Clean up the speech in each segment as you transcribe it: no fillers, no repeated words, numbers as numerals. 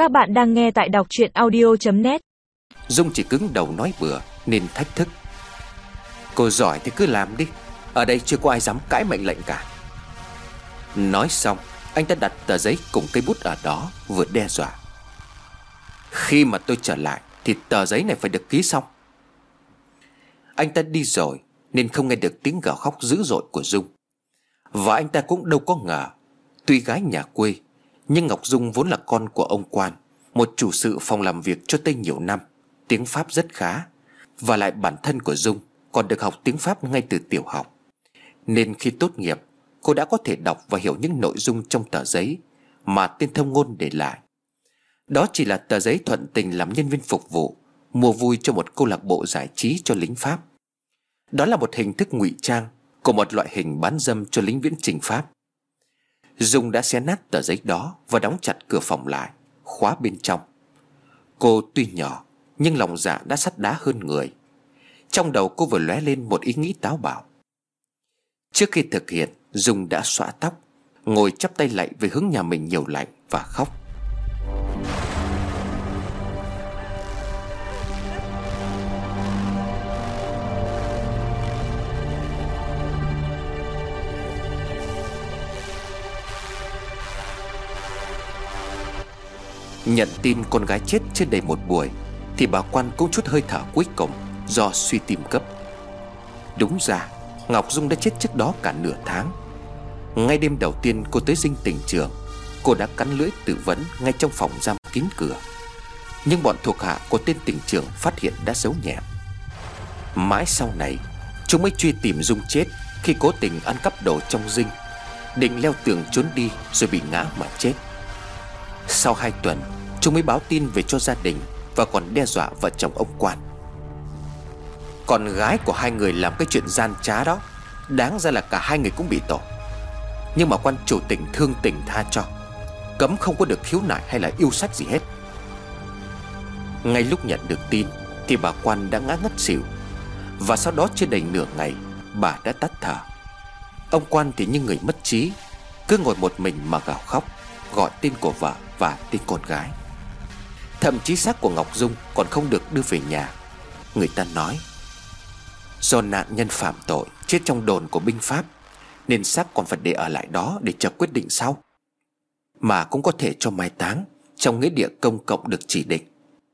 Các bạn đang nghe tại đọc truyện audio.net. Dung chỉ cứng đầu nói bừa nên thách thức: "Cô giỏi thì cứ làm đi, ở đây chưa có ai dám cãi mệnh lệnh cả." Nói xong, anh ta đặt tờ giấy cùng cây bút ở đó, vừa đe dọa: "Khi mà tôi trở lại thì tờ giấy này phải được ký xong." Anh ta đi rồi nên không nghe được tiếng gào khóc dữ dội của Dung. Và anh ta cũng đâu có ngờ, tuy gái nhà quê nhưng Ngọc Dung vốn là con của ông quan, một chủ sự phòng làm việc cho Tây nhiều năm, tiếng Pháp rất khá. Và lại bản thân của Dung còn được học tiếng Pháp ngay từ tiểu học, nên khi tốt nghiệp, cô đã có thể đọc và hiểu những nội dung trong tờ giấy mà tên thông ngôn để lại. Đó chỉ là tờ giấy thuận tình làm nhân viên phục vụ, mua vui cho một câu lạc bộ giải trí cho lính Pháp. Đó là một hình thức ngụy trang của một loại hình bán dâm cho lính viễn chinh Pháp. Dung đã xé nát tờ giấy đó và đóng chặt cửa phòng lại, khóa bên trong. Cô tuy nhỏ nhưng lòng dạ đã sắt đá hơn người. Trong đầu cô vừa lóe lên một ý nghĩ táo bạo. Trước khi thực hiện, Dung đã xõa tóc, ngồi chắp tay lạy về hướng nhà mình nhiều lạy và khóc. Nhận tin con gái chết chưa đầy một buổi thì bà Quan cũng chút hơi thở cuối cùng do suy tim cấp. Đúng ra Ngọc Dung đã chết trước đó cả nửa tháng. Ngay đêm đầu tiên cô tới dinh tỉnh trường, cô đã cắn lưỡi tự vấn ngay trong phòng giam kín cửa. Nhưng bọn thuộc hạ của tên tỉnh trưởng phát hiện đã giấu nhẹm. Mãi sau này chúng mới truy tìm Dung chết khi cố tình ăn cắp đồ trong dinh, định leo tường trốn đi rồi bị ngã mà chết. Sau 2 tuần chúng mới báo tin về cho gia đình và còn đe dọa vợ chồng ông Quan. Con gái của hai người làm cái chuyện gian trá đó, đáng ra là cả hai người cũng bị tội. Nhưng mà quan chủ tỉnh thương tình tha cho, cấm không có được khiếu nại hay là yêu sách gì hết. Ngay lúc nhận được tin thì bà Quan đã ngã ngất xỉu. Và sau đó chưa đầy nửa ngày bà đã tắt thở. Ông Quan thì như người mất trí, cứ ngồi một mình mà gào khóc, gọi tên của vợ và tên con gái. Thậm chí xác của Ngọc Dung còn không được đưa về nhà. Người ta nói do nạn nhân phạm tội chết trong đồn của binh Pháp nên xác còn phải để ở lại đó để chờ quyết định sau, mà cũng có thể cho mai táng trong nghĩa địa công cộng được chỉ định.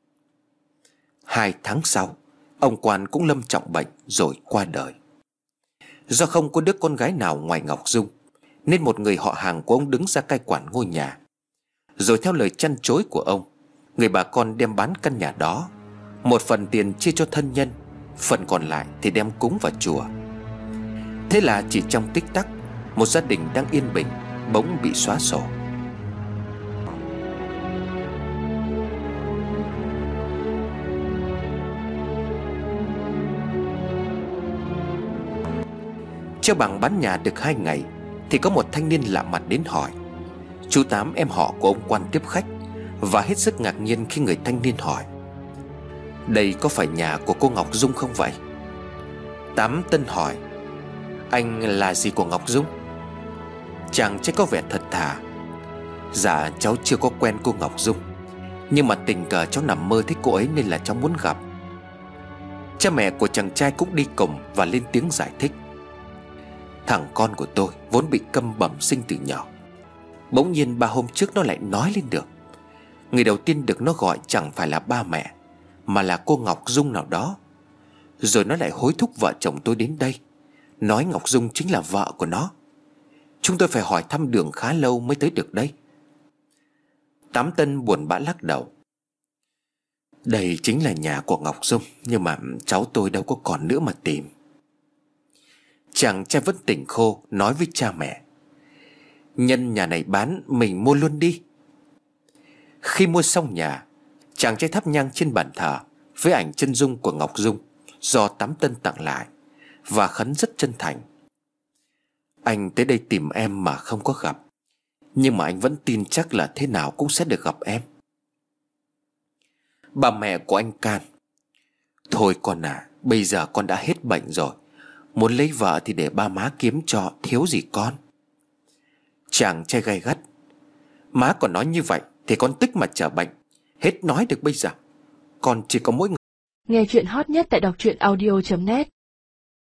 2 tháng sau, ông Quan cũng lâm trọng bệnh rồi qua đời. Do không có đứa con gái nào ngoài Ngọc Dung nên một người họ hàng của ông đứng ra cai quản ngôi nhà. Rồi theo lời chăn chối của ông, người bà con đem bán căn nhà đó, một phần tiền chia cho thân nhân, phần còn lại thì đem cúng vào chùa. Thế là chỉ trong tích tắc, một gia đình đang yên bình bỗng bị xóa sổ. Treo bảng bán nhà được 2 ngày thì có một thanh niên lạ mặt đến hỏi. Chú Tám, em họ của ông Quan, tiếp khách và hết sức ngạc nhiên khi người thanh niên hỏi: "Đây có phải nhà của cô Ngọc Dung không vậy?" Tám Tân hỏi: "Anh là gì của Ngọc Dung?" Chàng trai có vẻ thật thà: "Dạ cháu chưa có quen cô Ngọc Dung, nhưng mà tình cờ cháu nằm mơ thấy cô ấy nên là cháu muốn gặp." Cha mẹ của chàng trai cũng đi cùng và lên tiếng giải thích: "Thằng con của tôi vốn bị câm bẩm sinh từ nhỏ. Bỗng nhiên 3 hôm trước nó lại nói lên được. Người đầu tiên được nó gọi chẳng phải là ba mẹ, mà là cô Ngọc Dung nào đó. Rồi nó lại hối thúc vợ chồng tôi đến đây, nói Ngọc Dung chính là vợ của nó. Chúng tôi phải hỏi thăm đường khá lâu mới tới được đây." Tám Tân buồn bã lắc đầu: "Đây chính là nhà của Ngọc Dung, nhưng mà cháu tôi đâu có còn nữa mà tìm." Chàng trai vẫn tỉnh khô nói với cha mẹ: "Nhân nhà này bán, mình mua luôn đi." Khi mua xong nhà, chàng trai thắp nhang trên bàn thờ với ảnh chân dung của Ngọc Dung do Tám Tân tặng lại và khấn rất chân thành: "Anh tới đây tìm em mà không có gặp, nhưng mà anh vẫn tin chắc là thế nào cũng sẽ được gặp em." Bà mẹ của anh can: "Thôi con à, bây giờ con đã hết bệnh rồi, muốn lấy vợ thì để ba má kiếm cho, thiếu gì con." Chàng trai gay gắt: "Má còn nói như vậy thì con tức mà chở bệnh. Hết nói được bây giờ. Con chỉ có mỗi. Nghe chuyện hot nhất tại đọc truyện audio.net.